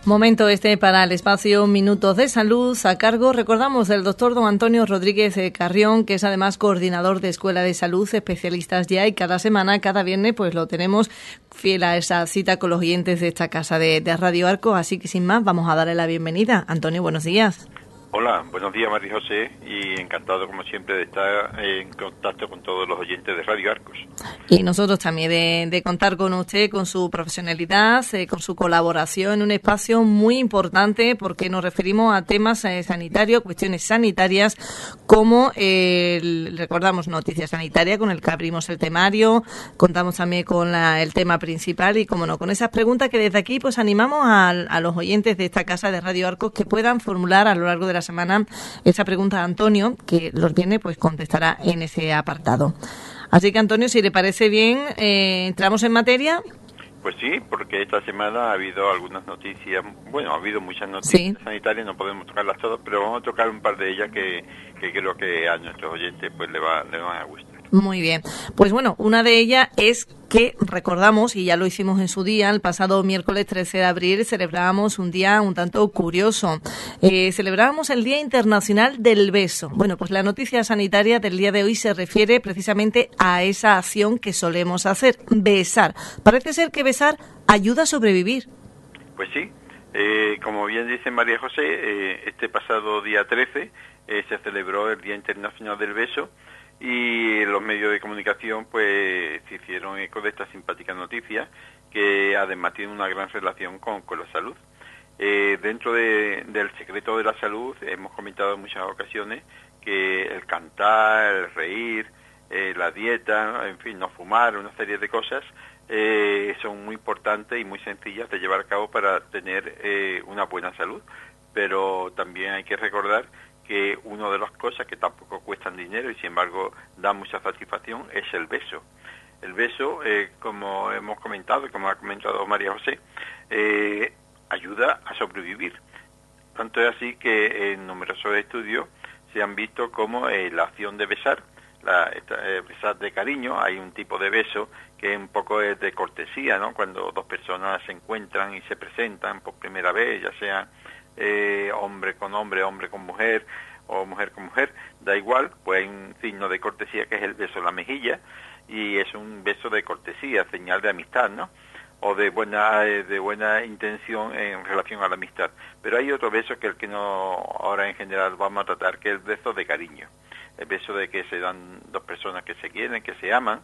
Momento para el espacio Minutos de Salud, a cargo, recordamos, del doctor don Antonio Rodríguez Carrión, que es además coordinador de Escuela de Salud, especialistas ya, y cada semana, cada viernes, pues lo tenemos fiel a esa cita con los oyentes de esta casa de Radio Arcos. Así que sin más, vamos a darle la bienvenida. Antonio, buenos días. Hola, buenos días, María José, y encantado como siempre de estar en contacto con todos los oyentes de Radio Arcos. Y nosotros también de contar con usted, con su profesionalidad, con su colaboración en un espacio muy importante, porque nos referimos a temas sanitarios, cuestiones sanitarias, como recordamos Noticias Sanitarias, con el que abrimos el temario, contamos también con el tema principal y, como no, con esas preguntas que desde aquí pues animamos a los oyentes de esta casa de Radio Arcos que puedan formular a lo largo de la semana esa pregunta a Antonio, que los viene pues contestará en ese apartado. Así que, Antonio, si le parece bien, entramos en materia. Pues sí, porque esta semana ha habido algunas noticias, bueno, ha habido muchas noticias sanitarias, no podemos tocarlas todas, pero vamos a tocar un par de ellas que creo que a nuestros oyentes pues le van a gustar. Muy bien. Pues bueno, una de ellas es que recordamos, y ya lo hicimos en su día, el pasado miércoles 13 de abril, celebrábamos un día un tanto curioso. Celebrábamos el Día Internacional del Beso. Bueno, pues la noticia sanitaria del día de hoy se refiere precisamente a esa acción que solemos hacer, besar. Parece ser que besar ayuda a sobrevivir. Pues sí. Como bien dice María José, este pasado día 13 se celebró el Día Internacional del Beso, y los medios de comunicación pues se hicieron eco de esta simpática noticia, que además tiene una gran relación con la salud. Dentro del secreto de la salud hemos comentado en muchas ocasiones que el cantar, el reír, la dieta, en fin, no fumar, una serie de cosas son muy importantes y muy sencillas de llevar a cabo para tener una buena salud. Pero también hay que recordar que una de las cosas que tampoco cuestan dinero y sin embargo da mucha satisfacción es el beso. El beso, como hemos comentado y como ha comentado María José, ayuda a sobrevivir. Tanto es así que en numerosos estudios se han visto como la acción de besar, besar de cariño, hay un tipo de beso que un poco es de cortesía, ¿no? Cuando dos personas se encuentran y se presentan por primera vez, ya sea hombre con hombre, hombre con mujer o mujer con mujer, da igual, pues hay un signo de cortesía que es el beso en la mejilla, y es un beso de cortesía, señal de amistad, ¿no? O de buena intención en relación a la amistad. Pero hay otro beso que el que no ahora en general vamos a tratar, que es el beso de cariño, el beso de que se dan dos personas que se quieren, que se aman,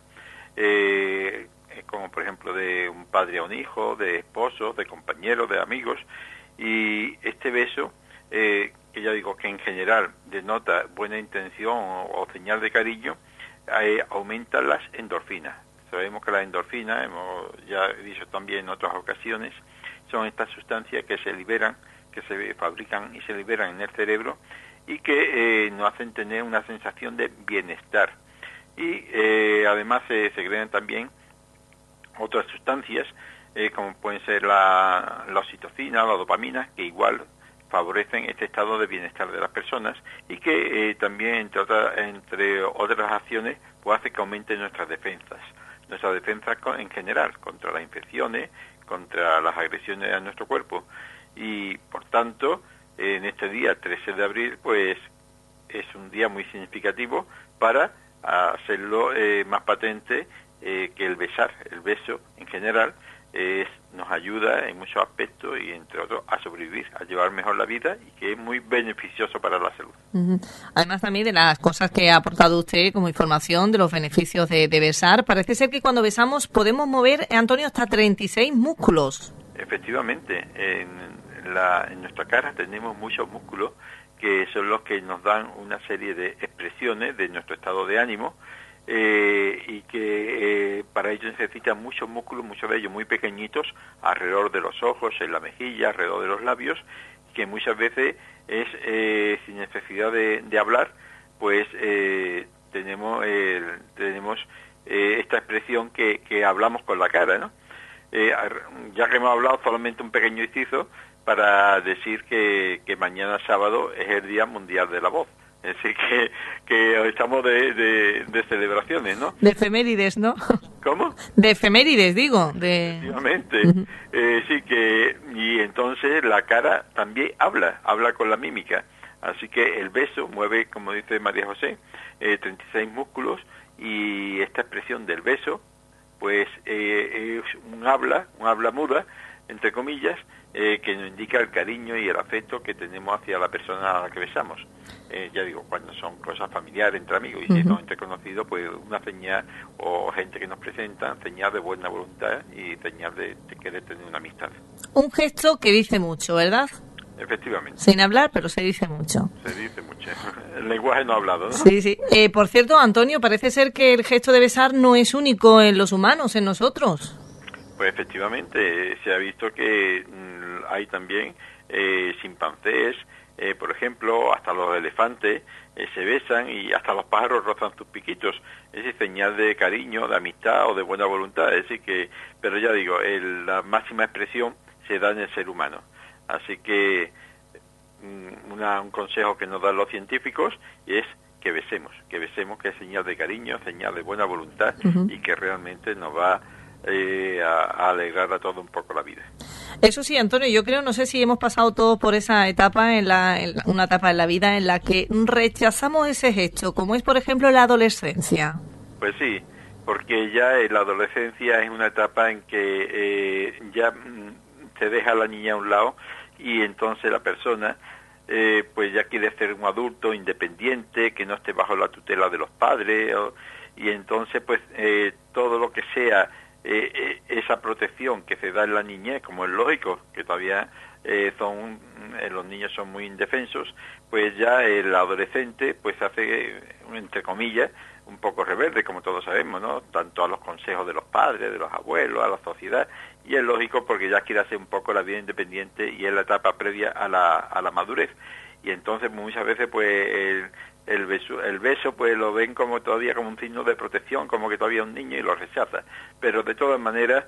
como por ejemplo de un padre a un hijo, de esposos, de compañeros, de amigos. Y este beso, que ya digo que en general denota buena intención o señal de cariño, aumenta las endorfinas. Sabemos que las endorfinas, hemos ya dicho también en otras ocasiones, son estas sustancias que se liberan, que se fabrican y se liberan en el cerebro y que nos hacen tener una sensación de bienestar. Y además se segregan también otras sustancias, como pueden ser la oxitocina, la dopamina, que igual favorecen este estado de bienestar de las personas y que también, entre otras acciones, pues hace que aumenten nuestras defensas en general, contra las infecciones, contra las agresiones a nuestro cuerpo. Y, por tanto, en este día, 13 de abril, pues es un día muy significativo para hacerlo más patente, que el beso en general, nos ayuda en muchos aspectos y entre otros a sobrevivir, a llevar mejor la vida, y que es muy beneficioso para la salud. Además también de las cosas que ha aportado usted como información de los beneficios de besar, parece ser que cuando besamos podemos mover, Antonio, hasta 36 músculos. Efectivamente, en nuestra cara tenemos muchos músculos que son los que nos dan una serie de expresiones de nuestro estado de ánimo, y que para ello necesitan muchos músculos, muchos de ellos muy pequeñitos, alrededor de los ojos, en la mejilla, alrededor de los labios, que muchas veces es sin necesidad de hablar, pues tenemos esta expresión que hablamos con la cara, ¿no? Ya que hemos hablado, solamente un pequeño inciso para decir que mañana sábado es el Día Mundial de la Voz. Es decir, que estamos de celebraciones, ¿no? De efemérides, ¿no? ¿Cómo? De efemérides, digo. Efectivamente. Sí que, y entonces la cara también habla con la mímica. Así que el beso mueve, como dice María José, 36 músculos, y esta expresión del beso, pues es un habla muda, entre comillas, que nos indica el cariño y el afecto que tenemos hacia la persona a la que besamos. Ya digo, cuando son cosas familiares entre amigos, y si son entre conocidos, pues una señal, o gente que nos presenta, señal de buena voluntad y señal de querer tener una amistad. Un gesto que dice mucho, ¿verdad? Efectivamente. Sin hablar, pero se dice mucho. Se dice mucho. El lenguaje no hablado, ¿no? Sí, sí. Por cierto, Antonio, parece ser que el gesto de besar no es único en los humanos, en nosotros. Pues efectivamente, se ha visto que hay también chimpancés, por ejemplo, hasta los elefantes se besan, y hasta los pájaros rozan sus piquitos. Es decir, señal de cariño, de amistad o de buena voluntad. Es decir que, pero ya digo, la máxima expresión se da en el ser humano. Así que un consejo que nos dan los científicos es que besemos, que es señal de cariño, señal de buena voluntad, y que realmente nos va a alegrar a todo un poco la vida. Eso sí, Antonio, yo creo, no sé si hemos pasado todos por esa etapa, una etapa en la vida en la que rechazamos ese gesto, como es, por ejemplo, la adolescencia. Pues sí, porque ya la adolescencia es una etapa en que ya se deja a la niña a un lado, y entonces la persona pues ya quiere ser un adulto independiente, que no esté bajo la tutela de los padres, y entonces pues todo lo que sea esa protección que se da en la niñez, como es lógico, que todavía los niños son muy indefensos, pues ya el adolescente pues hace, entre comillas, un poco rebelde, como todos sabemos, ¿no? Tanto a los consejos de los padres, de los abuelos, a la sociedad, y es lógico porque ya quiere hacer un poco la vida independiente, y es la etapa previa a la madurez. Y entonces muchas veces pues el beso pues lo ven como todavía como un signo de protección, como que todavía es un niño, y lo rechaza. Pero de todas maneras,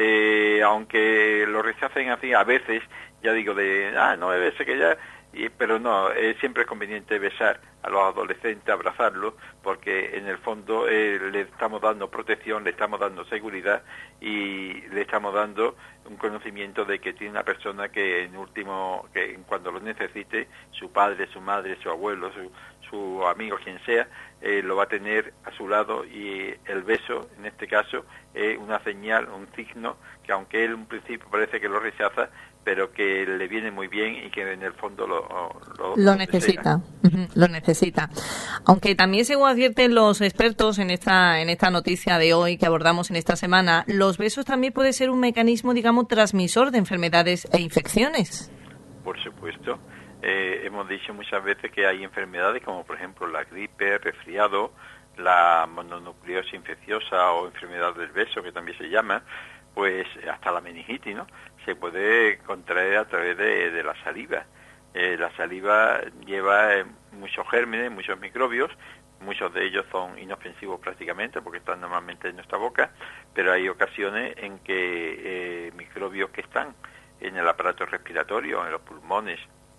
aunque lo rechacen así a veces, ya digo, no me bese que ya, pero no, siempre es conveniente besar a los adolescentes, abrazarlos, porque en el fondo le estamos dando protección, le estamos dando seguridad, y le estamos dando un conocimiento de que tiene una persona que cuando lo necesite, su padre, su madre, su abuelo, su amigo, quien sea, lo va a tener a su lado, y el beso, en este caso, es una señal, un signo, que aunque él en un principio parece que lo rechaza, pero que le viene muy bien, y que en el fondo lo necesita. Lo necesita. Aunque también, según advierten los expertos en esta noticia de hoy que abordamos en esta semana, los besos también puede ser un mecanismo, digamos, transmisor de enfermedades e infecciones. Por supuesto. Hemos dicho muchas veces que hay enfermedades como, por ejemplo, la gripe, resfriado, la mononucleosis infecciosa o enfermedad del beso, que también se llama, pues hasta la meningitis, ¿no? Se puede contraer a través de la saliva. La saliva lleva muchos gérmenes, muchos microbios, muchos de ellos son inofensivos prácticamente porque están normalmente en nuestra boca, pero hay ocasiones en que microbios que están en el aparato respiratorio, en los pulmones,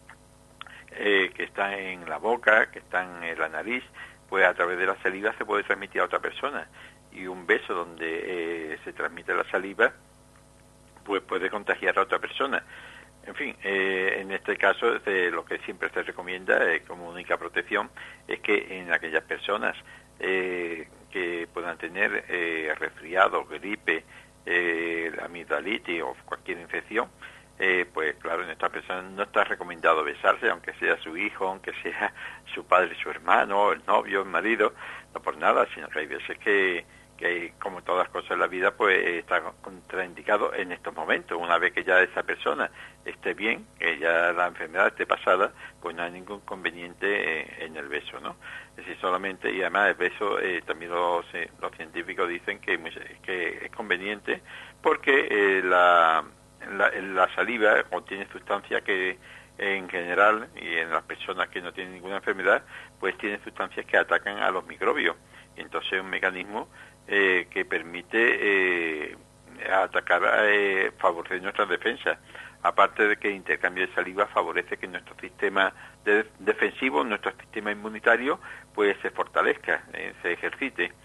que están en la boca, que están en la nariz, pues a través de la saliva se puede transmitir a otra persona. Y un beso donde se transmite la saliva, pues puede contagiar a otra persona. En fin, en este caso, lo que siempre se recomienda como única protección es que en aquellas personas que puedan tener resfriado, gripe, amigdalitis o cualquier infección, pues claro, en esta persona no está recomendado besarse, aunque sea su hijo, aunque sea su padre, su hermano, el novio, el marido, no por nada, sino que hay veces que como todas cosas en la vida, pues está contraindicado en estos momentos. Una vez que ya esa persona esté bien, que ya la enfermedad esté pasada, pues no hay ningún conveniente en el beso, ¿no? Es decir, solamente, y además el beso, también los científicos dicen que es conveniente porque la saliva contiene sustancias que en general, y en las personas que no tienen ninguna enfermedad, pues tiene sustancias que atacan a los microbios. Y entonces es un mecanismo que permite atacar, favorecer nuestras defensas. Aparte de que el intercambio de saliva favorece que nuestro sistema defensivo, nuestro sistema inmunitario, pues se fortalezca, se ejercite.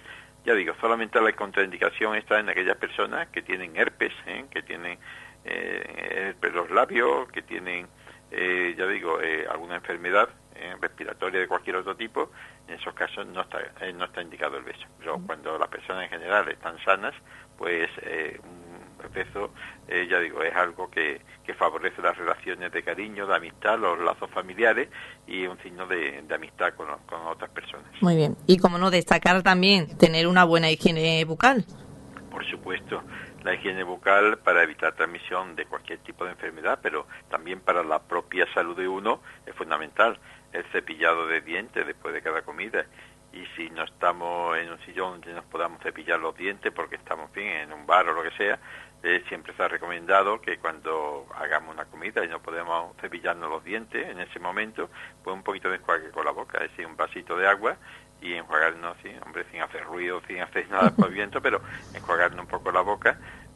ya digo, solamente la contraindicación está en aquellas personas que tienen herpes, que tienen herpes los labios, que tienen, ya digo, alguna enfermedad respiratoria de cualquier otro tipo. En esos casos no está indicado el beso. Pero cuando las personas en general están sanas, pues un beso, ya digo, es algo que favorece las relaciones de cariño, de amistad, los lazos familiares, y un signo de amistad con otras personas. Muy bien. Y como no, destacar también tener una buena higiene bucal. Por supuesto, la higiene bucal para evitar transmisión de cualquier tipo de enfermedad, pero también para la propia salud de uno es fundamental. El cepillado de dientes después de cada comida. Y si no estamos en un sillón donde nos podamos cepillar los dientes porque estamos bien en un bar o lo que sea, siempre se ha recomendado que cuando hagamos una comida y no podemos cepillarnos los dientes en ese momento, pues un poquito de enjuague con la boca, es decir, un vasito de agua y enjuagarnos, sí, hombre, sin hacer ruido, sin hacer nada por viento, pero enjuagarnos un poco la boca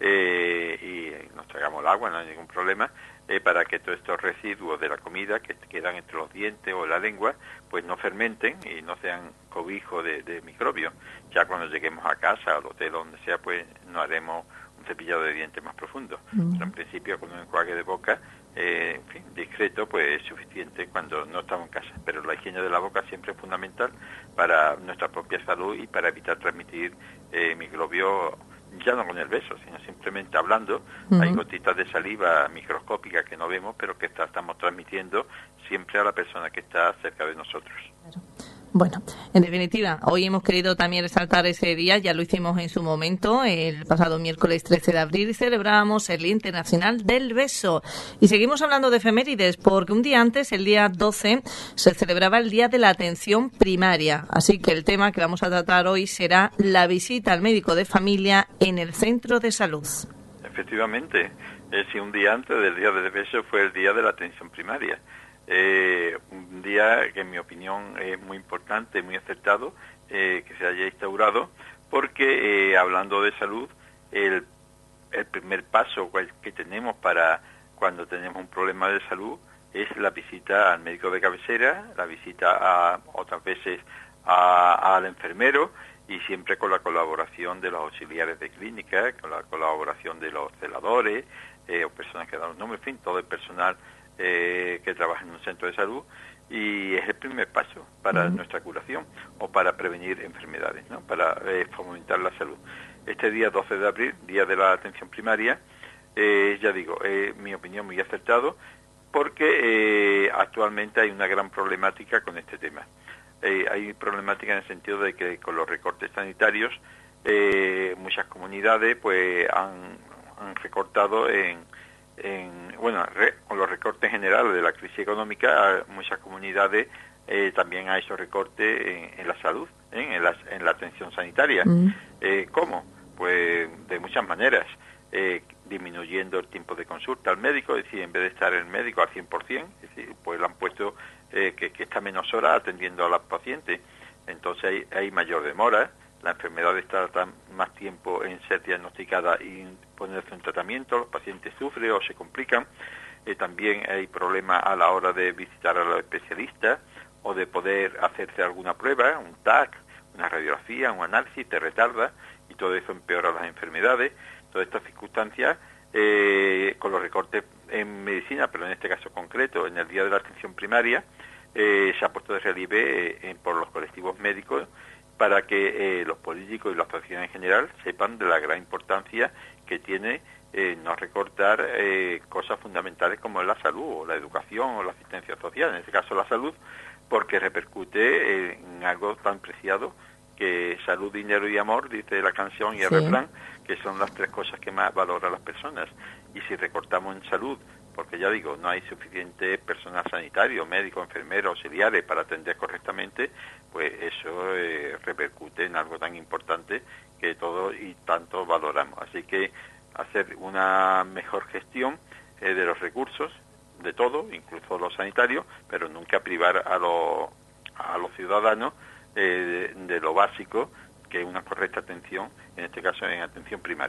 y nos tragamos el agua, no hay ningún problema, para que todos estos residuos de la comida que quedan entre los dientes o la lengua, pues no fermenten y no sean cobijo de microbios. Ya cuando lleguemos a casa, al hotel o donde sea, pues no haremos un cepillado de dientes más profundo. Pero en principio, con un enjuague de boca, en fin, discreto, pues es suficiente cuando no estamos en casa. Pero la higiene de la boca siempre es fundamental para nuestra propia salud y para evitar transmitir microbios, ya no con el beso, sino simplemente hablando. Hay gotitas de saliva microscópicas que no vemos, pero que estamos transmitiendo siempre a la persona que está cerca de nosotros. Claro. Bueno, en definitiva, hoy hemos querido también resaltar ese día, ya lo hicimos en su momento, el pasado miércoles 13 de abril, y celebrábamos el Día Internacional del Beso. Y seguimos hablando de efemérides, porque un día antes, el día 12, se celebraba el Día de la Atención Primaria. Así que el tema que vamos a tratar hoy será la visita al médico de familia en el centro de salud. Efectivamente, si un día antes del Día del Beso fue el Día de la Atención Primaria. Un día que en mi opinión es muy importante, muy acertado, que se haya instaurado, porque hablando de salud, el primer paso que tenemos para cuando tenemos un problema de salud es la visita al médico de cabecera, la visita otras veces al enfermero, y siempre con la colaboración de los auxiliares de clínica, con la colaboración de los celadores o personas que dan los nombres, en fin, todo el personal que trabaja en un centro de salud, y es el primer paso para nuestra curación o para prevenir enfermedades, ¿no? Para fomentar la salud. Este día 12 de abril, Día de la Atención Primaria, ya digo, mi opinión muy acertado, porque actualmente hay una gran problemática con este tema. Hay problemática en el sentido de que con los recortes sanitarios muchas comunidades pues han recortado con los recortes generales de la crisis económica, muchas comunidades también ha hecho recortes en la salud, en la atención sanitaria. ¿Cómo? Pues de muchas maneras. Disminuyendo el tiempo de consulta al médico, es decir, en vez de estar el médico al 100%, es decir, pues le han puesto que está menos horas atendiendo a los pacientes. Entonces hay mayor demora, la enfermedad está más tiempo en ser diagnosticada y ponerse en tratamiento, los pacientes sufren o se complican. También hay problemas a la hora de visitar a los especialistas o de poder hacerse alguna prueba, un TAC, una radiografía, un análisis, te retarda, y todo eso empeora las enfermedades. Todas estas circunstancias, con los recortes en medicina, pero en este caso concreto, en el Día de la Atención Primaria, se ha puesto de relieve por los colectivos médicos para que los políticos y la sociedad en general sepan de la gran importancia que tiene no recortar cosas fundamentales como es la salud o la educación o la asistencia social, en este caso la salud, porque repercute en algo tan preciado que salud, dinero y amor, dice la canción y el refrán, que son las tres cosas que más valoran las personas. Y si recortamos en salud, porque ya digo, no hay suficiente personal sanitario, médico, enfermero, auxiliares para atender correctamente, pues eso repercute en algo tan importante que todos y tanto valoramos. Así que hacer una mejor gestión de los recursos, de todo, incluso los sanitarios, pero nunca privar a los ciudadanos de lo básico, que es una correcta atención, en este caso en atención primaria.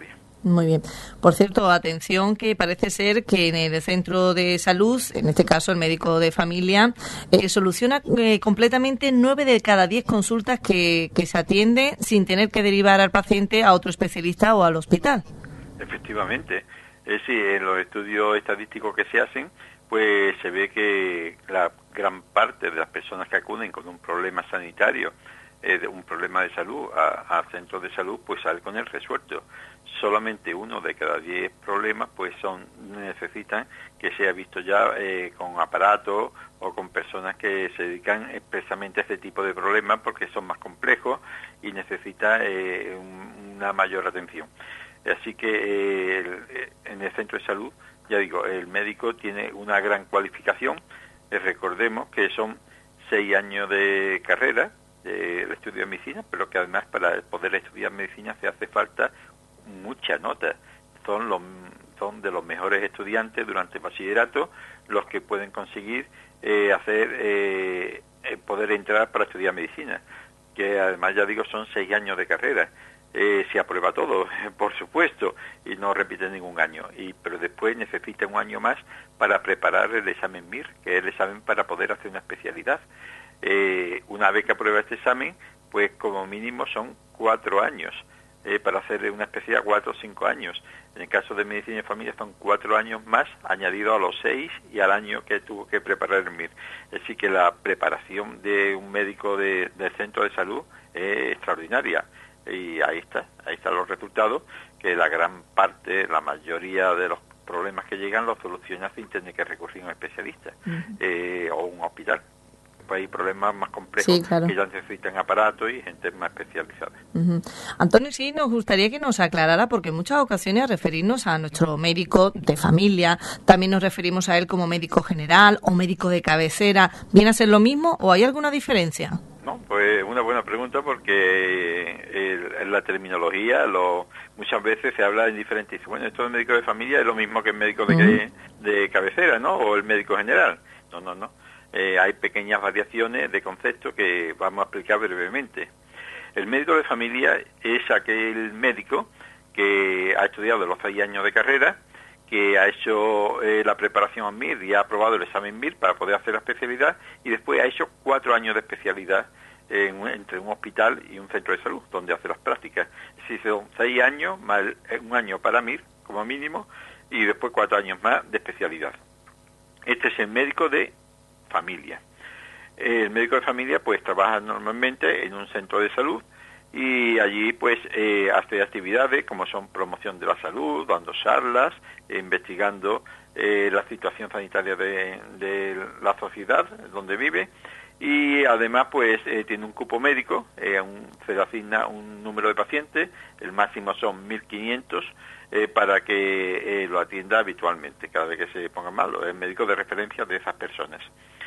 Muy bien. Por cierto, atención, que parece ser que en el centro de salud, en este caso el médico de familia, soluciona completamente 9 de cada 10 consultas que se atiende sin tener que derivar al paciente a otro especialista o al hospital. Efectivamente. Sí, en los estudios estadísticos que se hacen, pues se ve que la gran parte de las personas que acuden con un problema sanitario, un problema de salud a centros de salud, pues sale con el resuelto. Solamente 1 de cada 10 problemas pues necesitan que sea visto ya con aparatos o con personas que se dedican expresamente a este tipo de problemas, porque son más complejos y necesita una mayor atención. Así que en el centro de salud, ya digo, el médico tiene una gran cualificación. Recordemos que son 6 años de carrera del estudio de medicina, pero que además para poder estudiar medicina se hace falta mucha nota. Son de los mejores estudiantes durante el bachillerato los que pueden conseguir poder entrar para estudiar medicina, que además, ya digo, son 6 años de carrera. Se aprueba todo, por supuesto, y no repite ningún año, pero después necesita un año más para preparar el examen MIR, que es el examen para poder hacer una especialidad. Una vez que aprueba este examen, pues como mínimo son 4 años. Para hacer una especialidad, 4 o 5 años. En el caso de medicina y familia son 4 años más, añadido a los 6 y al año que tuvo que preparar el MIR. Así que la preparación de un médico del centro de salud es extraordinaria. Y ahí están los resultados, que la gran parte, la mayoría de los problemas que llegan los soluciona sin tener que recurrir a un especialista o un hospital. Pues hay problemas más complejos, sí, claro, que ya necesitan aparatos y gente más especializada. Antonio, sí, nos gustaría que nos aclarara, porque en muchas ocasiones al referirnos a nuestro médico de familia, también nos referimos a él como médico general o médico de cabecera. ¿Viene a ser lo mismo o hay alguna diferencia? No, pues una buena pregunta, porque en la terminología muchas veces se habla en diferentes. Bueno, esto del médico de familia es lo mismo que el médico de cabecera, ¿no? O el médico general. No. Hay pequeñas variaciones de concepto que vamos a explicar brevemente. El médico de familia es aquel médico que ha estudiado los 6 años de carrera, que ha hecho la preparación al MIR y ha aprobado el examen MIR para poder hacer la especialidad, y después ha hecho 4 años de especialidad entre un hospital y un centro de salud, donde hace las prácticas. Si son 6 años, más un año para MIR, como mínimo, y después 4 años más de especialidad. Este es el médico de familia. El médico de familia pues trabaja normalmente en un centro de salud y allí pues hace actividades como son promoción de la salud, dando charlas, investigando la situación sanitaria de la sociedad donde vive, y además pues tiene un cupo médico, se le asigna un número de pacientes, el máximo son 1.500, para que lo atienda habitualmente cada vez que se ponga mal. El médico de referencia de esas personas.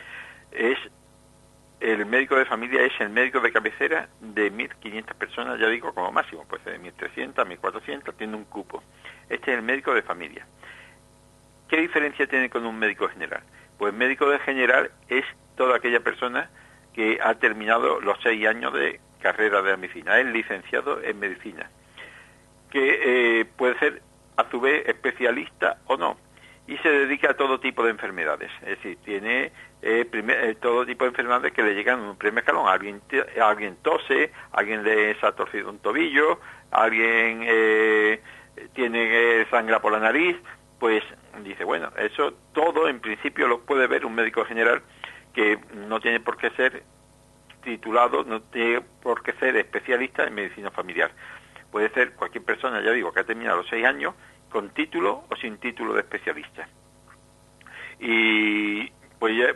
El médico de familia es el médico de cabecera de 1.500 personas, ya digo, como máximo, pues de 1.300 a 1.400 tiene un cupo. Este es el médico de familia. ¿Qué diferencia tiene con un médico general? Pues el médico de general es toda aquella persona que ha terminado los 6 años de carrera de medicina, es licenciado en medicina, que puede ser a su vez especialista o no, y se dedica a todo tipo de enfermedades. Es decir, tiene todo tipo de enfermedades que le llegan en un primer escalón. Alguien tose, alguien le ha torcido un tobillo, alguien tiene sangra por la nariz, pues dice, bueno, eso todo en principio lo puede ver un médico general, que no tiene por qué ser titulado, no tiene por qué ser especialista en medicina familiar. Puede ser cualquier persona, ya digo, que ha terminado los 6 años, con título o sin título de especialista. Y pues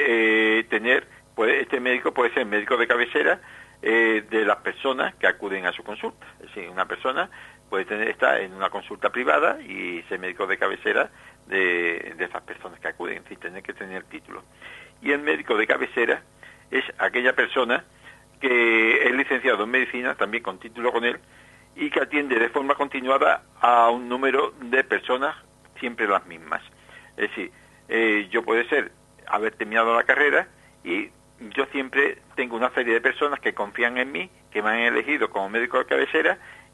este médico puede ser médico de cabecera de las personas que acuden a su consulta. Es decir, una persona puede estar en una consulta privada y ser médico de cabecera de esas personas que acuden, sin tener que tener título. Y el médico de cabecera es aquella persona que es licenciado en medicina, también con título con él, y que atiende de forma continuada a un número de personas, siempre las mismas. Es decir, yo puede ser haber terminado la carrera y yo siempre tengo una serie de personas que confían en mí, que me han elegido como médico de cabecera,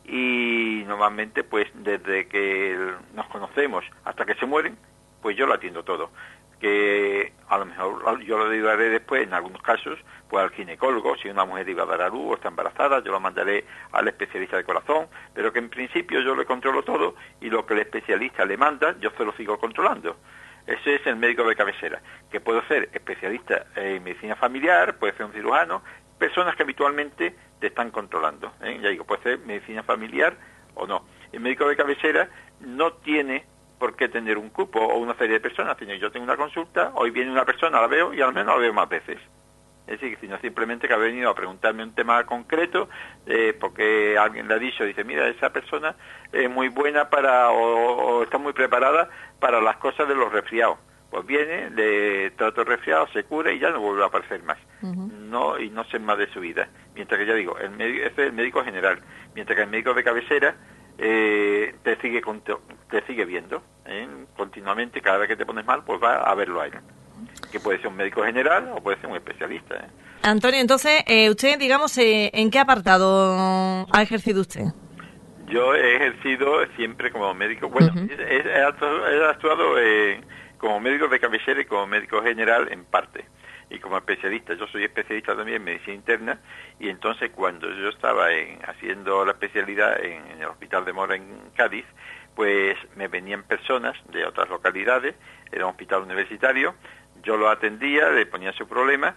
y normalmente pues desde que nos conocemos hasta que se mueren, pues yo lo atiendo todo. Que a lo mejor yo lo derivaré después, en algunos casos, pues al ginecólogo, si una mujer iba a dar a luz o está embarazada, yo lo mandaré al especialista de corazón, pero que en principio yo le controlo todo y lo que el especialista le manda, yo se lo sigo controlando. Ese es el médico de cabecera, que puede ser especialista en medicina familiar, puede ser un cirujano, personas que habitualmente te están controlando, ¿eh? Ya digo, puede ser medicina familiar o no. El médico de cabecera no tiene por qué tener un cupo o una serie de personas, sino yo tengo una consulta, hoy viene una persona, la veo y al menos la veo más veces. Es decir, sino simplemente que ha venido a preguntarme un tema concreto, porque alguien le ha dicho, dice, mira, esa persona es muy buena para, o está muy preparada para las cosas de los resfriados. Pues viene, le trato el resfriado, se cura y ya no vuelve a aparecer más. No, y no sé más de su vida. Mientras que ya digo, ese es el médico general. Mientras que el médico de cabecera te sigue viendo, continuamente, cada vez que te pones mal, pues va a verlo a él. Que puede ser un médico general o puede ser un especialista. Antonio, entonces, usted, digamos, ¿en qué apartado ha ejercido usted? Yo he ejercido siempre como médico, bueno, he actuado como médico de cabecera y como médico general en parte, y como especialista. Yo soy especialista también en medicina interna, y entonces cuando yo estaba haciendo la especialidad en el Hospital de Mora en Cádiz, pues me venían personas de otras localidades, era un hospital universitario, yo lo atendía, le ponía su problema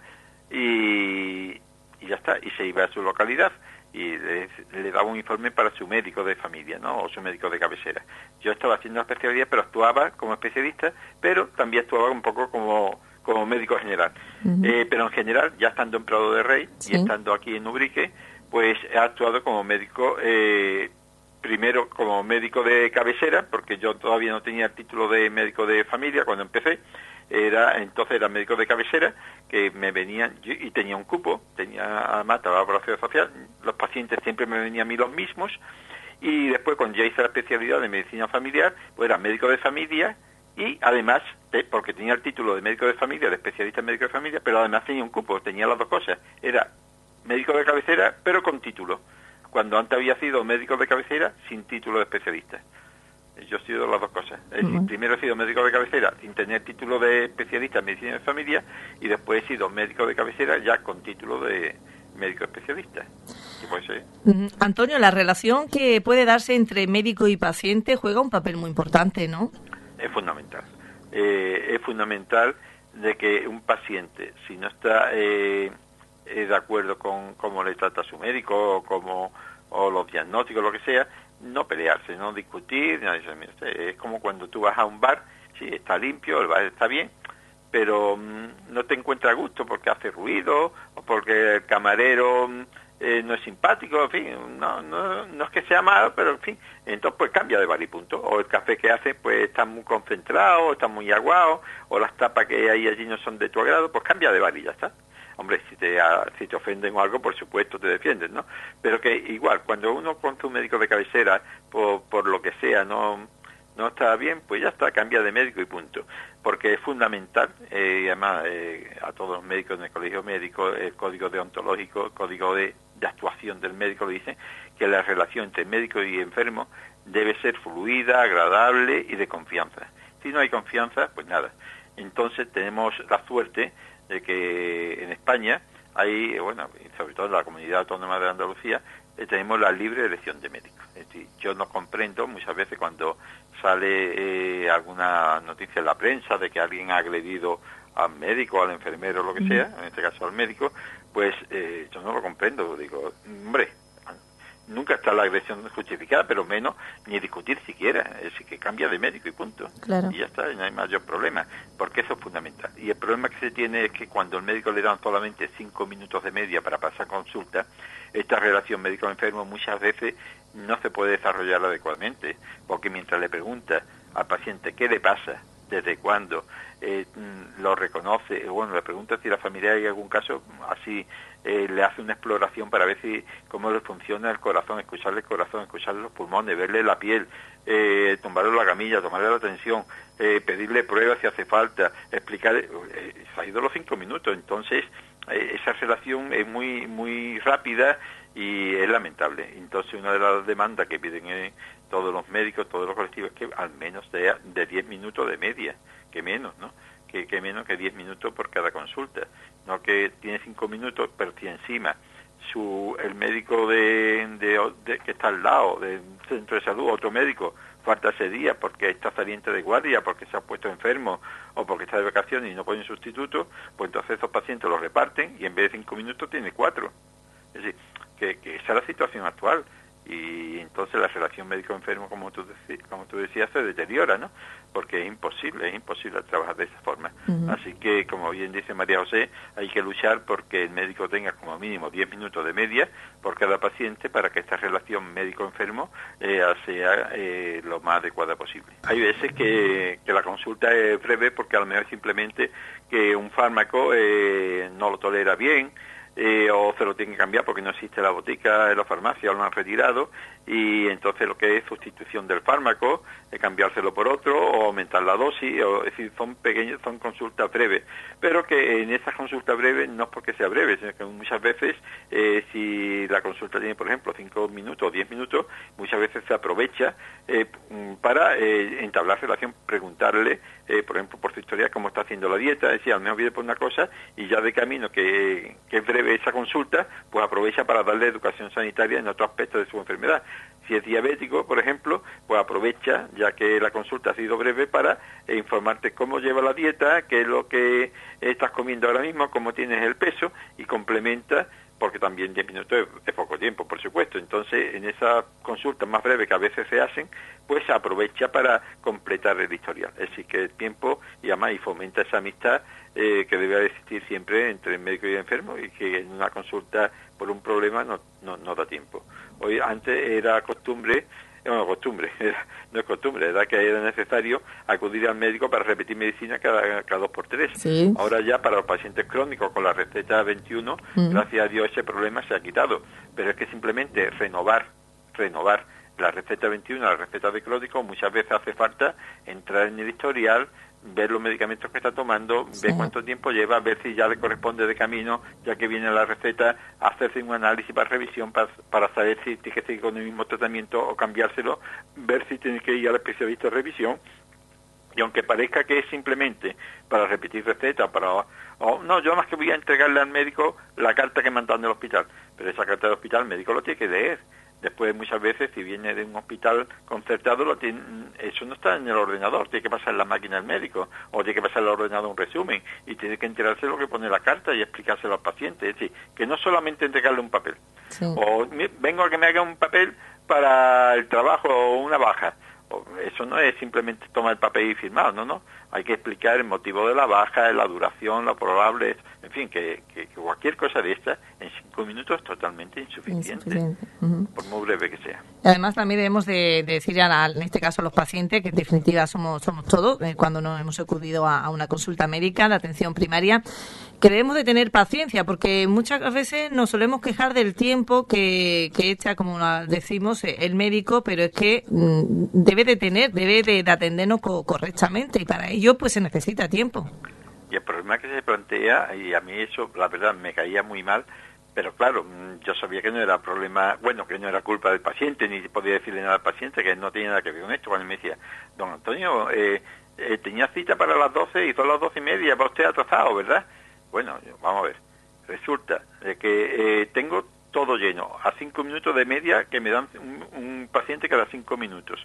y ya está, y se iba a su localidad y le daba un informe para su médico de familia, ¿no? O su médico de cabecera. Yo estaba haciendo la especialidad, pero actuaba como especialista, pero también actuaba un poco como médico general. Pero en general, ya estando en Prado de Rey y estando aquí en Ubrique, pues he actuado como médico, primero como médico de cabecera, porque yo todavía no tenía el título de médico de familia cuando empecé. Entonces era médico de cabecera, que me venían, y tenía un cupo, además trabajaba por la Seguridad Social, los pacientes siempre me venían a mí los mismos, y después cuando ya hice la especialidad de medicina familiar, pues era médico de familia, y además, porque tenía el título de médico de familia, de especialista en médico de familia, pero además tenía un cupo, tenía las dos cosas, era médico de cabecera, pero con título, cuando antes había sido médico de cabecera sin título de especialista. Yo he sido las dos cosas. Es decir, primero he sido médico de cabecera sin tener título de especialista en medicina de familia y después he sido médico de cabecera ya con título de médico especialista. Antonio, la relación que puede darse entre médico y paciente juega un papel muy importante, ¿no? Es fundamental. Es fundamental de que un paciente, si no está de acuerdo con cómo le trata a su médico o los diagnósticos, lo que sea, no pelearse, no discutir, es como cuando tú vas a un bar, sí, está limpio, el bar está bien, pero no te encuentras a gusto porque hace ruido o porque el camarero no es simpático, en fin, no es que sea malo, pero en fin, entonces pues cambia de bar y punto. O el café que hace pues está muy concentrado, está muy aguado, o las tapas que hay allí no son de tu agrado, pues cambia de bar y ya está. Hombre, si te ofenden o algo, por supuesto te defiendes, ¿no? Pero que igual, cuando uno con su médico de cabecera, por lo que sea, no está bien, pues ya está, cambia de médico y punto. Porque es fundamental, y además a todos los médicos en el colegio médico, el código deontológico, el código de actuación del médico lo dice, que la relación entre médico y enfermo debe ser fluida, agradable y de confianza. Si no hay confianza, pues nada. Entonces tenemos la suerte de que en España hay, bueno, sobre todo en la Comunidad Autónoma de Andalucía, tenemos la libre elección de médicos. Es decir, yo no comprendo muchas veces cuando sale alguna noticia en la prensa de que alguien ha agredido al médico, al enfermero, lo que sea, en este caso al médico, pues yo no lo comprendo. Digo, hombre, nunca está la agresión justificada, pero menos ni discutir siquiera, es decir, que cambia de médico y punto. Claro. Y ya está, no hay mayor problema, porque eso es fundamental. Y el problema que se tiene es que cuando el médico le dan solamente 5 minutos de media para pasar consulta, esta relación médico-enfermo muchas veces no se puede desarrollar adecuadamente, porque mientras le pregunta al paciente qué le pasa, desde cuándo, lo reconoce, bueno, le pregunta si la familia hay algún caso, así le hace una exploración para ver cómo le funciona el corazón, escucharle el corazón, escucharle los pulmones, verle la piel, tumbarle la camilla, tomarle la tensión, pedirle pruebas si hace falta, explicar, se ha ido los 5 minutos, entonces esa relación es muy muy rápida y es lamentable. Entonces, una de las demandas que piden todos los médicos, todos los colectivos, es que al menos sea de 10 minutos de media, que menos, ¿no? Que menos que 10 minutos por cada consulta, no que tiene 5 minutos, pero si encima el médico que está al lado del centro de salud, otro médico, falta ese día porque está saliente de guardia, porque se ha puesto enfermo o porque está de vacaciones y no pone un sustituto, pues entonces esos pacientes los reparten y en vez de 5 minutos tiene 4. Es decir, que esa es la situación actual. Y entonces la relación médico-enfermo, como tú decías, se deteriora, ¿no? Porque es imposible trabajar de esa forma. Así que, como bien dice María José, hay que luchar porque el médico tenga como mínimo 10 minutos de media por cada paciente para que esta relación médico-enfermo sea lo más adecuada posible. Hay veces que la consulta es breve porque a lo mejor simplemente que un fármaco no lo tolera bien, o se lo tienen que cambiar porque no existe la botica en la farmacia o lo han retirado, y entonces lo que es sustitución del fármaco, cambiárselo por otro o aumentar la dosis, es decir, son consultas breves, pero que en esas consultas breves no es porque sea breve, sino que muchas veces si la consulta tiene, por ejemplo, 5 minutos o 10 minutos, muchas veces se aprovecha para entablar relación, preguntarle, por ejemplo, por su historia, cómo está haciendo la dieta, es decir, al menos viene por una cosa y ya de camino que es breve esa consulta, pues aprovecha para darle educación sanitaria en otro aspecto de su enfermedad. Si es diabético, por ejemplo, pues aprovecha, ya que la consulta ha sido breve, para informarte cómo lleva la dieta, qué es lo que estás comiendo ahora mismo, cómo tienes el peso, y complementa, porque también 10 minutos es poco tiempo, por supuesto. Entonces, en esas consultas más breves que a veces se hacen, pues se aprovecha para completar el historial. Es decir, que el tiempo, y además, y fomenta esa amistad que debe existir siempre entre el médico y el enfermo, y que en una consulta por un problema no da tiempo. Hoy antes era costumbre, no es costumbre, era que era necesario acudir al médico para repetir medicina cada 2 por 3. Sí. Ahora ya para los pacientes crónicos con la receta 21, gracias a Dios ese problema se ha quitado, pero es que simplemente renovar la receta 21, la receta de crónico, muchas veces hace falta entrar en el historial, ver los medicamentos que está tomando, ver cuánto tiempo lleva, ver si ya le corresponde de camino, ya que viene la receta, hacerse un análisis para revisión para saber si tiene que seguir con el mismo tratamiento o cambiárselo, ver si tiene que ir al especialista de revisión. Y aunque parezca que es simplemente para repetir receta, yo más que voy a entregarle al médico la carta que me han dado en el hospital, pero esa carta del hospital el médico lo tiene que leer. Después, muchas veces, si viene de un hospital concertado, eso no está en el ordenador, tiene que pasar en la máquina del médico, o tiene que pasar en el ordenador un resumen, y tiene que enterarse de lo que pone la carta y explicárselo al paciente. Es decir, que no solamente entregarle un papel, o vengo a que me haga un papel para el trabajo o una baja. Eso no es simplemente tomar el papel y firmar, no. Hay que explicar el motivo de la baja, la duración, lo probable, en fin, que cualquier cosa de esta en 5 minutos es totalmente insuficiente. Por muy breve que sea. Además, también debemos de decir, en este caso, a los pacientes, que en definitiva somos todos, cuando nos hemos acudido a una consulta médica de atención primaria, que debemos de tener paciencia, porque muchas veces nos solemos quejar del tiempo que echa, como decimos, el médico, pero es que debe de atendernos correctamente, y para ello pues se necesita tiempo. Y el problema que se plantea, y a mí eso, la verdad, me caía muy mal, pero claro, yo sabía que no era problema, que no era culpa del paciente, ni podía decirle nada al paciente, que no tenía nada que ver con esto. Cuando me decía, don Antonio, tenía cita para las 12 y son las 12:30, va usted atrasado, ¿verdad? Bueno, vamos a ver, resulta que tengo todo lleno, a 5 minutos de media que me dan un paciente cada 5 minutos.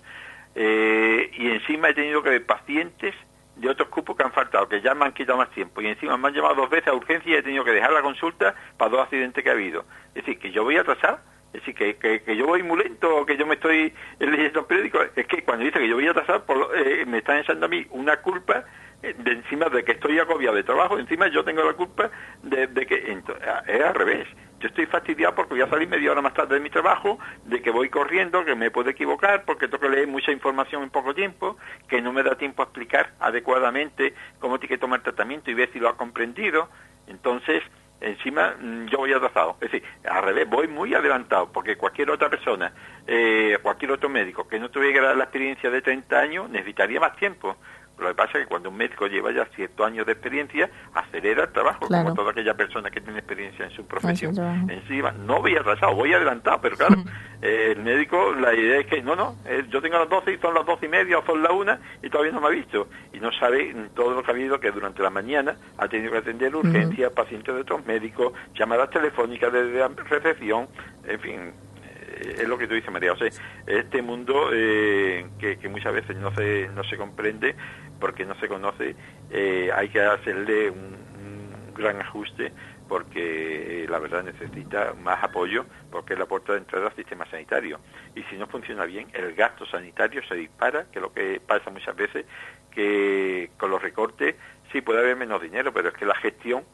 Y encima he tenido que ver pacientes de otros cupos que han faltado, que ya me han quitado más tiempo, y encima me han llamado 2 veces a urgencia y he tenido que dejar la consulta para 2 accidentes que ha habido. Es decir, que yo voy a atrasar, es decir, que yo voy muy lento, o que yo me estoy leyendo los periódicos. Es que cuando dice que yo voy a atrasar, me están echando a mí una culpa de encima de que estoy agobiado de trabajo, encima yo tengo la culpa de que es al revés. Yo estoy fastidiado porque voy a salir media hora más tarde de mi trabajo, de que voy corriendo, que me puedo equivocar, porque tengo que leer mucha información en poco tiempo, que no me da tiempo a explicar adecuadamente cómo tiene que tomar tratamiento y ver si lo ha comprendido. Entonces, encima yo voy atrasado. Es decir, al revés, voy muy adelantado, porque cualquier otra persona, cualquier otro médico que no tuviera la experiencia de 30 años, necesitaría más tiempo. Lo que pasa es que cuando un médico lleva ya ciertos años de experiencia, acelera el trabajo, claro, como toda aquella persona que tiene experiencia en su profesión. Encima, no voy atrasado, voy adelantado, pero claro, el médico, la idea es que, yo tengo las 12 y son las 12:30 o son las 1 y todavía no me ha visto. Y no sabe todo lo que ha habido, que durante la mañana ha tenido que atender urgencias, pacientes de otros médicos, llamadas telefónicas desde recepción, en fin. Es lo que tú dices, María José, este mundo que muchas veces no se comprende porque no se conoce, hay que hacerle un gran ajuste, porque la verdad necesita más apoyo, porque es la puerta de entrada al sistema sanitario, y si no funciona bien el gasto sanitario se dispara, que es lo que pasa muchas veces, que con los recortes sí puede haber menos dinero, pero es que la gestión,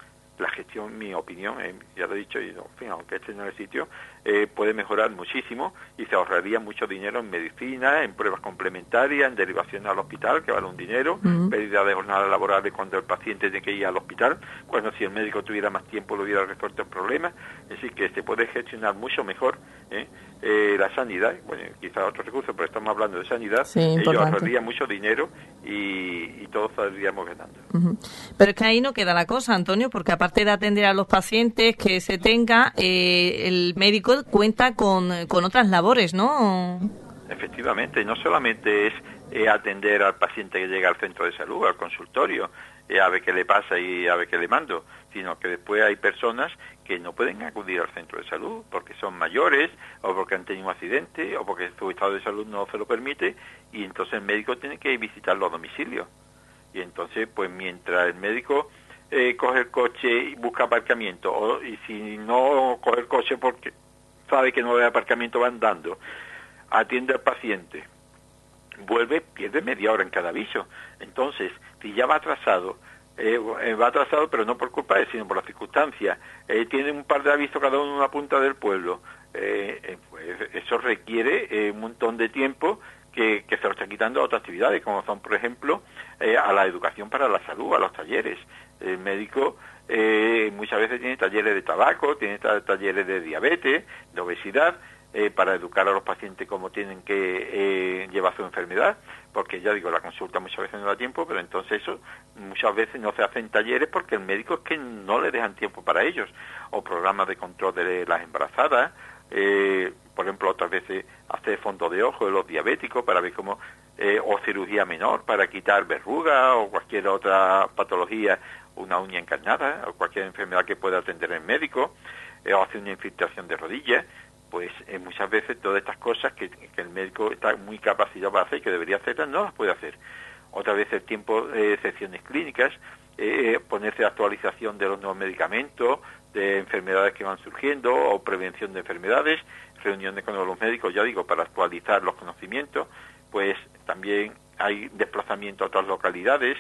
mi opinión, ya lo he dicho, y en fin, aunque este no es el sitio, puede mejorar muchísimo y se ahorraría mucho dinero en medicina, en pruebas complementarias, en derivación al hospital, que vale un dinero, pérdida de jornadas laborales cuando el paciente tiene que ir al hospital, bueno, si el médico tuviera más tiempo lo hubiera resuelto el problema, es decir, que se puede gestionar mucho mejor la sanidad, bueno, quizás otros recursos, pero estamos hablando de sanidad, ello ahorraría mucho dinero y todos saldríamos ganando. Pero es que ahí no queda la cosa, Antonio, porque aparte de atender a los pacientes que se tenga, el médico cuenta con otras labores, ¿no? Efectivamente, no solamente es atender al paciente que llega al centro de salud, al consultorio, a ver qué le pasa y a ver qué le mando, sino que después hay personas que no pueden acudir al centro de salud porque son mayores, o porque han tenido un accidente, o porque su estado de salud no se lo permite, y entonces el médico tiene que visitarlo a domicilio. Y entonces, pues mientras el médico coge el coche y busca aparcamiento, y si no coge el coche porque sabe que no hay aparcamiento, va andando, atiende al paciente, vuelve, pierde media hora en cada aviso. Entonces, si ya va atrasado pero no por culpa de él, sino por las circunstancias, tiene un par de avisos cada uno en una punta del pueblo, pues eso requiere un montón de tiempo que se lo está quitando a otras actividades, como son, por ejemplo, a la educación para la salud, a los talleres. El médico muchas veces tiene talleres de tabaco, tiene talleres de diabetes, de obesidad, para educar a los pacientes cómo tienen que llevar su enfermedad, porque ya digo, la consulta muchas veces no da tiempo, pero entonces eso muchas veces no se hacen talleres porque el médico es que no le dejan tiempo para ellos, o programas de control de las embarazadas, por ejemplo, otras veces hacer fondo de ojo de los diabéticos para ver cómo, o cirugía menor para quitar verrugas o cualquier otra patología, una uña encarnada o cualquier enfermedad que pueda atender el médico, o hacer una infiltración de rodillas. Pues muchas veces todas estas cosas que el médico está muy capacitado para hacer y que debería hacerlas, no las puede hacer. Otra vez el tiempo de secciones clínicas, ponerse a actualización de los nuevos medicamentos, de enfermedades que van surgiendo o prevención de enfermedades, reuniones con los médicos, ya digo, para actualizar los conocimientos. Pues también hay desplazamiento a otras localidades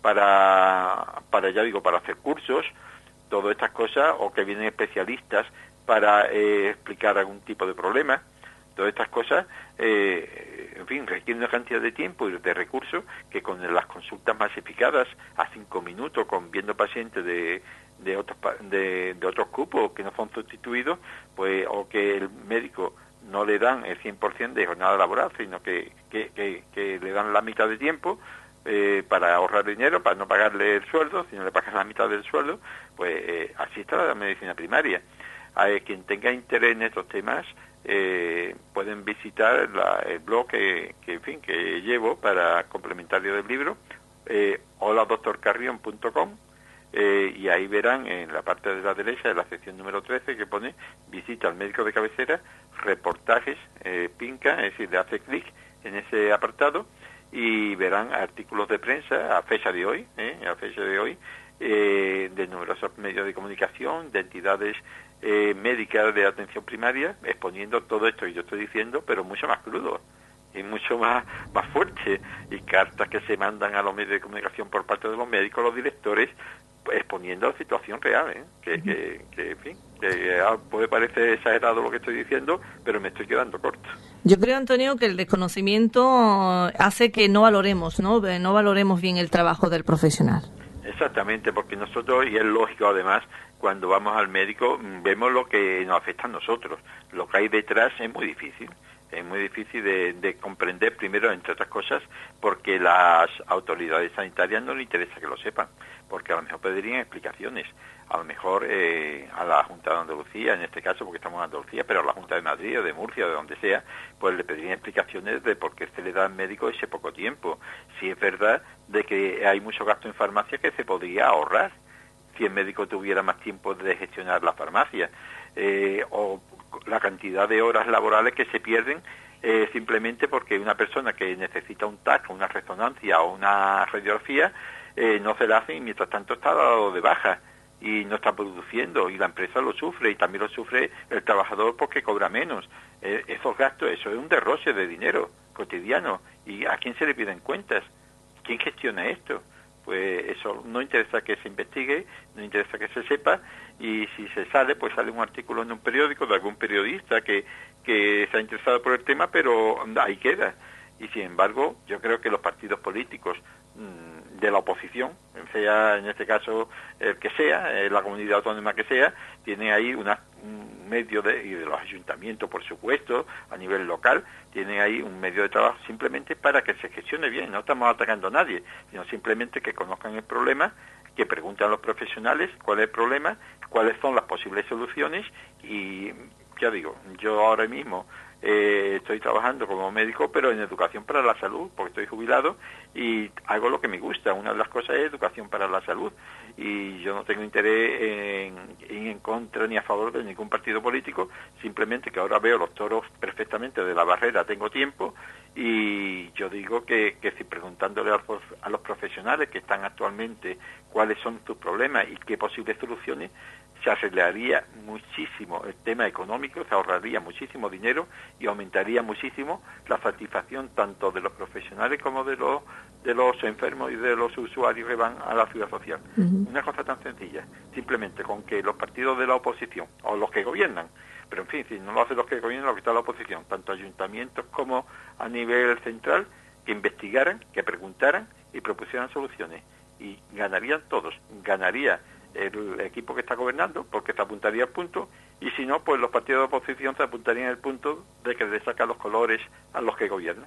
para ya digo, para hacer cursos, todas estas cosas, o que vienen especialistas para explicar algún tipo de problema. Todas estas cosas, en fin, requieren una cantidad de tiempo y de recursos que con las consultas masificadas a 5 minutos, con viendo pacientes de otros grupos que no son sustituidos, pues, o que el médico no le dan el 100% de jornada laboral, sino que le dan la mitad de tiempo, para ahorrar dinero, para no pagarle el sueldo, si no le pagan la mitad del sueldo, pues así está la medicina primaria. Quien tenga interés en estos temas, pueden visitar el blog que llevo para complementario del libro, holadoctorcarrion.com, y ahí verán en la parte de la derecha, en la sección número 13, que pone visita al médico de cabecera, reportajes, pinca, es decir, le hace clic en ese apartado y verán artículos de prensa a fecha de hoy, de numerosos medios de comunicación, de entidades médicas de atención primaria, exponiendo todo esto que yo estoy diciendo, pero mucho más crudo y mucho más fuerte, y cartas que se mandan a los medios de comunicación por parte de los médicos, los directores, exponiendo la situación real, que en fin, puede parecer exagerado lo que estoy diciendo, pero me estoy quedando corto. Yo creo, Antonio, que el desconocimiento hace que no valoremos bien el trabajo del profesional. Exactamente, porque nosotros, y es lógico además, cuando vamos al médico vemos lo que nos afecta a nosotros, lo que hay detrás es muy difícil. Es muy difícil de comprender, primero, entre otras cosas, porque las autoridades sanitarias no les interesa que lo sepan, porque a lo mejor pedirían explicaciones, a lo mejor a la Junta de Andalucía, en este caso porque estamos en Andalucía, pero a la Junta de Madrid o de Murcia o de donde sea, pues le pedirían explicaciones de por qué se le da al médico ese poco tiempo. Si es verdad de que hay mucho gasto en farmacia que se podría ahorrar si el médico tuviera más tiempo de gestionar la farmacia, o la cantidad de horas laborales que se pierden simplemente porque una persona que necesita un TAC, una resonancia o una radiografía, no se la hacen y mientras tanto está dado de baja y no está produciendo, y la empresa lo sufre y también lo sufre el trabajador porque cobra menos. Esos gastos, eso es un derroche de dinero cotidiano. ¿Y a quién se le piden cuentas? ¿Quién gestiona esto? Pues eso no interesa que se investigue, no interesa que se sepa, y si se sale, pues sale un artículo en un periódico de algún periodista que se ha interesado por el tema, pero ahí queda. Y sin embargo, yo creo que los partidos políticos de la oposición, sea en este caso el que sea, la comunidad autónoma que sea, tiene ahí un medio y de los ayuntamientos, por supuesto, a nivel local, tiene ahí un medio de trabajo simplemente para que se gestione bien. No estamos atacando a nadie, sino simplemente que conozcan el problema, que pregunten a los profesionales cuál es el problema, cuáles son las posibles soluciones. Y ya digo, yo ahora mismo estoy trabajando como médico, pero en educación para la salud, porque estoy jubilado y hago lo que me gusta. Una de las cosas es educación para la salud, y yo no tengo interés en contra ni a favor de ningún partido político, simplemente que ahora veo los toros perfectamente de la barrera, tengo tiempo, y yo digo que si preguntándole a los profesionales que están actualmente cuáles son sus problemas y qué posibles soluciones, se arreglaría muchísimo el tema económico, se ahorraría muchísimo dinero y aumentaría muchísimo la satisfacción tanto de los profesionales como de los enfermos y de los usuarios que van a la ciudad social. Una cosa tan sencilla, simplemente con que los partidos de la oposición o los que gobiernan, pero en fin, si no lo hacen los que gobiernan, lo que está la oposición, tanto ayuntamientos como a nivel central, que investigaran, que preguntaran y propusieran soluciones, y ganarían todos. Ganaría el equipo que está gobernando, porque se apuntaría al punto, y si no, pues los partidos de oposición se apuntarían al punto de que le sacan los colores a los que gobiernan.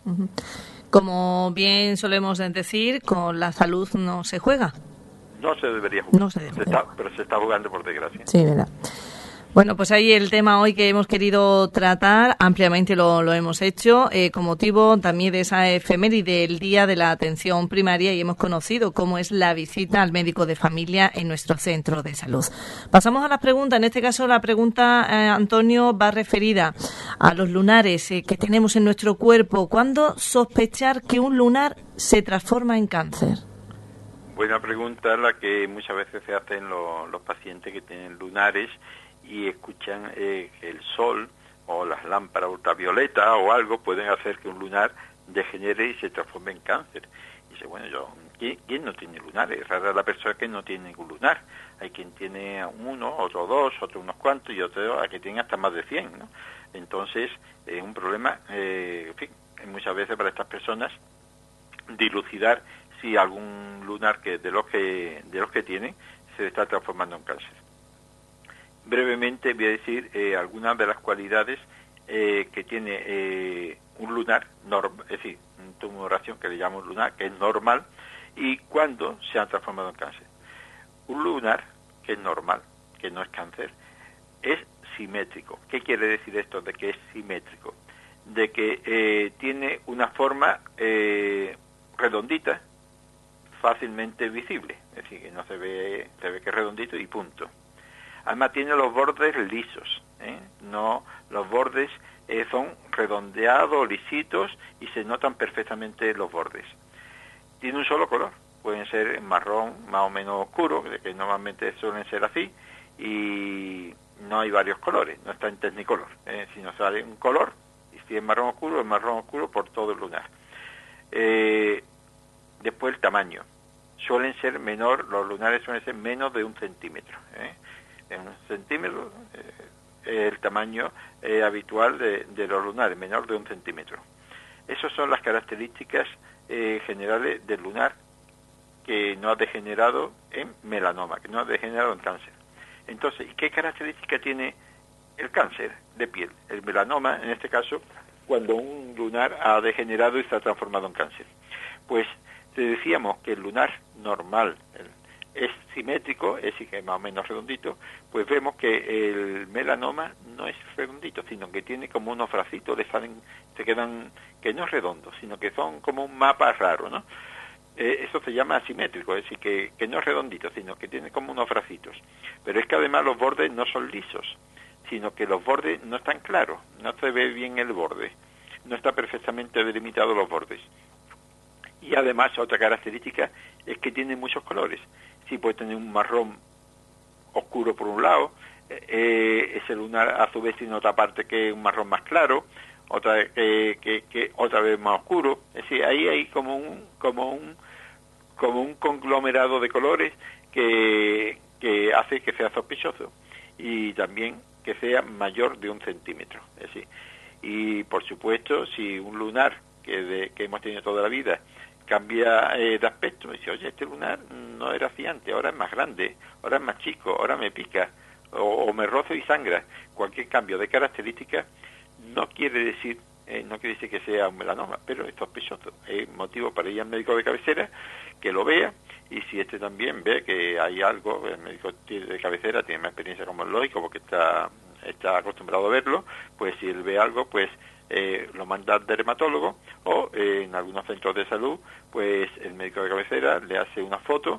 Como bien solemos decir, con la salud no se juega. No se debería jugar, no se debe jugar. pero se está jugando, por desgracia. Sí, verdad. Bueno, pues ahí el tema hoy que hemos querido tratar, ampliamente lo hemos hecho, con motivo también de esa efeméride del Día de la Atención Primaria, y hemos conocido cómo es la visita al médico de familia en nuestro centro de salud. Pasamos a las preguntas. En este caso, la pregunta, Antonio, va referida a los lunares que tenemos en nuestro cuerpo. ¿Cuándo sospechar que un lunar se transforma en cáncer? Buena pregunta la que muchas veces se hacen los pacientes que tienen lunares y escuchan que el sol o las lámparas ultravioletas o algo pueden hacer que un lunar degenere y se transforme en cáncer. Y dice, bueno, ¿quién no tiene lunares? Es rara la persona que no tiene ningún lunar. Hay quien tiene uno, otro dos, otro unos cuantos y otro a que tiene hasta más de 100, ¿no? Entonces, es un problema, en fin, muchas veces para estas personas dilucidar si algún lunar de los que tienen se está transformando en cáncer. Brevemente voy a decir algunas de las cualidades que tiene un lunar, es decir, una tumoración que le llamamos lunar, que es normal, y cuándo se ha transformado en cáncer. Un lunar que es normal, que no es cáncer, es simétrico. ¿Qué quiere decir esto de que es simétrico? De que tiene una forma redondita, fácilmente visible, es decir, que no se ve que es redondito y punto. Además tiene los bordes lisos, no, los bordes son redondeados, lisitos, y se notan perfectamente los bordes. Tiene un solo color, pueden ser marrón más o menos oscuro, que normalmente suelen ser así, y no hay varios colores, no está en Technicolor, sino sale un color, y si es marrón oscuro por todo el lunar. Después el tamaño, suelen ser menor, los lunares suelen ser menos de 1 centímetro, En 1 centímetro el tamaño habitual de los lunares, menor de 1 centímetro. Esas son las características generales del lunar que no ha degenerado en melanoma, que no ha degenerado en cáncer. Entonces, ¿qué característica tiene el cáncer de piel? El melanoma, en este caso, cuando un lunar ha degenerado y se ha transformado en cáncer. Pues te decíamos que el lunar normal es simétrico, es decir, que es más o menos redondito, pues vemos que el melanoma no es redondito, sino que tiene como unos bracitos, se quedan, que no es redondo, sino que son como un mapa raro, ¿no? Eso se llama asimétrico, es decir, que no es redondito, sino que tiene como unos bracitos. Pero es que además los bordes no son lisos, sino que los bordes no están claros, no se ve bien el borde, no está perfectamente delimitado los bordes. Y además otra característica es que tiene muchos colores. Sí, puede tener un marrón oscuro por un lado, ese lunar a su vez tiene otra parte que es un marrón más claro, otra que otra vez más oscuro. Es decir, ahí hay como un conglomerado de colores que hace que sea sospechoso y también que sea mayor de 1 centímetro. Es decir, y por supuesto, si un lunar que hemos tenido toda la vida cambia de aspecto, me dice, oye, este lunar no era así antes, ahora es más grande, ahora es más chico, ahora me pica, o me roza y sangra. Cualquier cambio de características no quiere decir que sea un melanoma, pero es sospechoso. Es motivo para ir al médico de cabecera, que lo vea, y si este también ve que hay algo, el médico de cabecera tiene más experiencia como es lógico, porque está acostumbrado a verlo, pues si él ve algo, pues lo manda al dermatólogo, o en algunos centros de salud, pues el médico de cabecera le hace una foto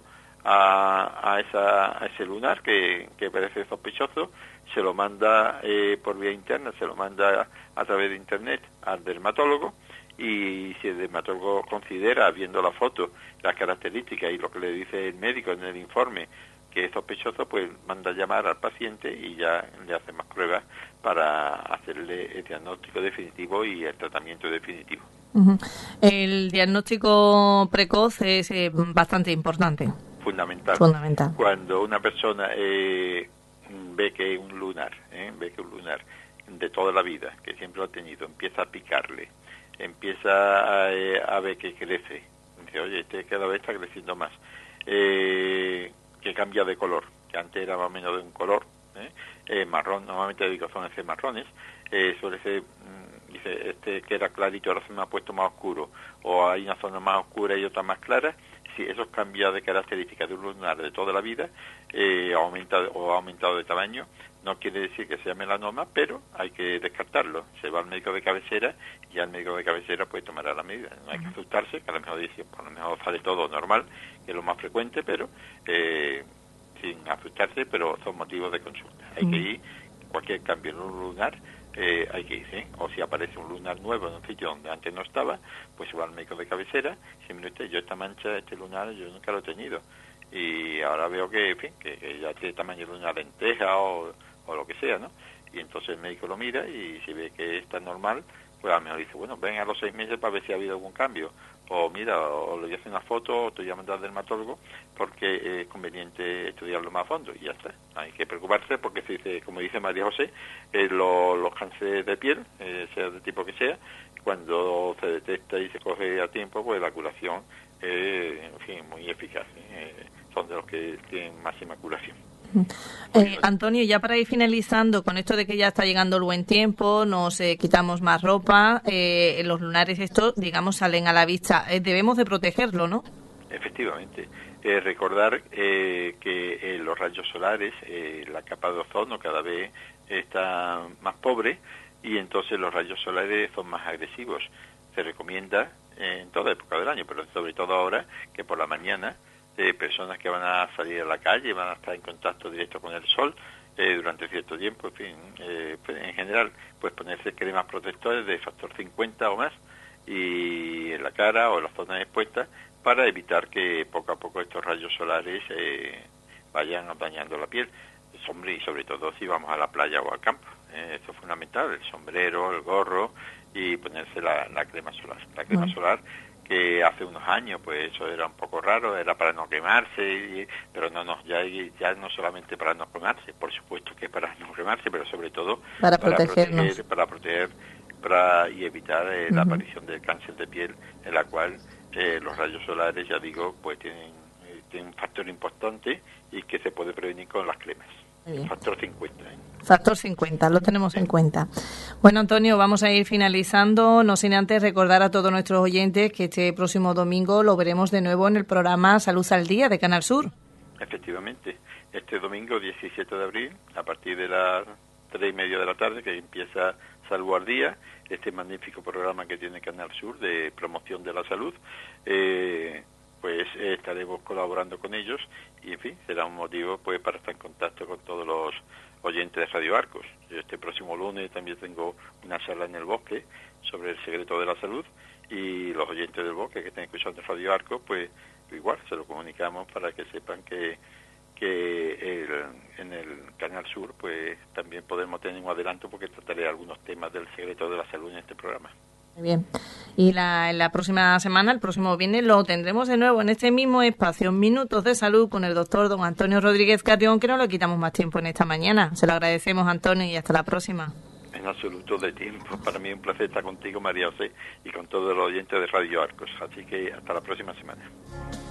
a ese lunar que parece sospechoso, se lo manda por vía interna, se lo manda a través de internet al dermatólogo, y si el dermatólogo considera, viendo la foto, las características y lo que le dice el médico en el informe que es sospechoso, pues manda a llamar al paciente y ya le hace más pruebas para hacerle el diagnóstico definitivo y el tratamiento definitivo. Uh-huh. El diagnóstico precoz es bastante importante. Fundamental. Cuando una persona ve que un lunar de toda la vida, que siempre lo ha tenido, empieza a picarle, empieza a ver que crece, dice, oye, este cada vez está creciendo más, que cambia de color, que antes era más o menos de un color marrón, normalmente digo son ese marrones, suele ser, dice, este que era clarito ahora se me ha puesto más oscuro, o hay una zona más oscura y otra más clara. Si esos cambios de características de un lunar de toda la vida ha aumentado de tamaño, no quiere decir que sea melanoma, pero hay que descartarlo. Se va al médico de cabecera y al médico de cabecera pues tomará la medida. No hay que asustarse, que a lo mejor dice, a lo mejor sale todo normal, que es lo más frecuente, pero sin asustarse, pero son motivos de consulta. Hay que ir, cualquier cambio en un lunar, hay que ir, ¿sí? O si aparece un lunar nuevo en un sitio donde antes no estaba, pues se va al médico de cabecera y dice, mire usted, yo esta mancha, este lunar, yo nunca lo he tenido. Y ahora veo que, en fin, que ya tiene tamaño de una lenteja o lo que sea, ¿no? Y entonces el médico lo mira y si ve que está normal, pues a lo mejor dice, bueno, ven a los 6 meses para ver si ha habido algún cambio. O mira, o le voy a hacer una foto, o te voy a mandar al dermatólogo, porque es conveniente estudiarlo más a fondo, y ya está. No hay que preocuparse porque, se dice, como dice María José, los cánceres de piel, sea de tipo que sea, cuando se detecta y se coge a tiempo, pues la curación es, en fin, muy eficaz. Son de los que tienen máxima curación. Antonio, ya para ir finalizando, con esto de que ya está llegando el buen tiempo, nos quitamos más ropa, los lunares estos, digamos, salen a la vista, debemos de protegerlo, ¿no? Efectivamente. Recordar que los rayos solares, la capa de ozono cada vez está más pobre y entonces los rayos solares son más agresivos. Se recomienda en toda época del año, pero sobre todo ahora, que por la mañana personas que van a salir a la calle, van a estar en contacto directo con el sol durante cierto tiempo, en fin, en general, pues ponerse cremas protectores de factor 50 o más y en la cara o en las zonas expuestas para evitar que poco a poco estos rayos solares vayan dañando la piel, y sobre todo si vamos a la playa o al campo. Esto es fundamental, el sombrero, el gorro y ponerse la crema solar. La crema solar que hace unos años pues eso era un poco raro, era para no quemarse, pero ya no solamente para no quemarse, por supuesto que para no quemarse, pero sobre todo para protegernos, y evitar la aparición del cáncer de piel, en la cual los rayos solares, ya digo, pues tienen un factor importante y que se puede prevenir con las cremas. Muy bien. Factor 50. Factor 50, lo tenemos en cuenta. Bueno, Antonio, vamos a ir finalizando, no sin antes recordar a todos nuestros oyentes que este próximo domingo lo veremos de nuevo en el programa Salud al Día de Canal Sur. Efectivamente, este domingo 17 de abril, a partir de las 3:30 de la tarde, que empieza Salud al Día, este magnífico programa que tiene Canal Sur de promoción de la salud, pues estaremos colaborando con ellos y, en fin, será un motivo pues para estar en contacto con todos los oyentes de Radio Arcos. Yo este próximo lunes también tengo una charla en el Bosque sobre el secreto de la salud, y los oyentes del Bosque que estén escuchando Radio Arcos, pues igual se lo comunicamos para que sepan que en el Canal Sur pues también podemos tener un adelanto, porque trataré algunos temas del secreto de la salud en este programa. Muy bien. Y la próxima semana, el próximo viernes, lo tendremos de nuevo en este mismo espacio, Minutos de Salud, con el doctor don Antonio Rodríguez Carrión, que no le quitamos más tiempo en esta mañana. Se lo agradecemos, Antonio, y hasta la próxima. En absoluto de tiempo. Para mí es un placer estar contigo, María José, y con todos los oyentes de Radio Arcos. Así que hasta la próxima semana.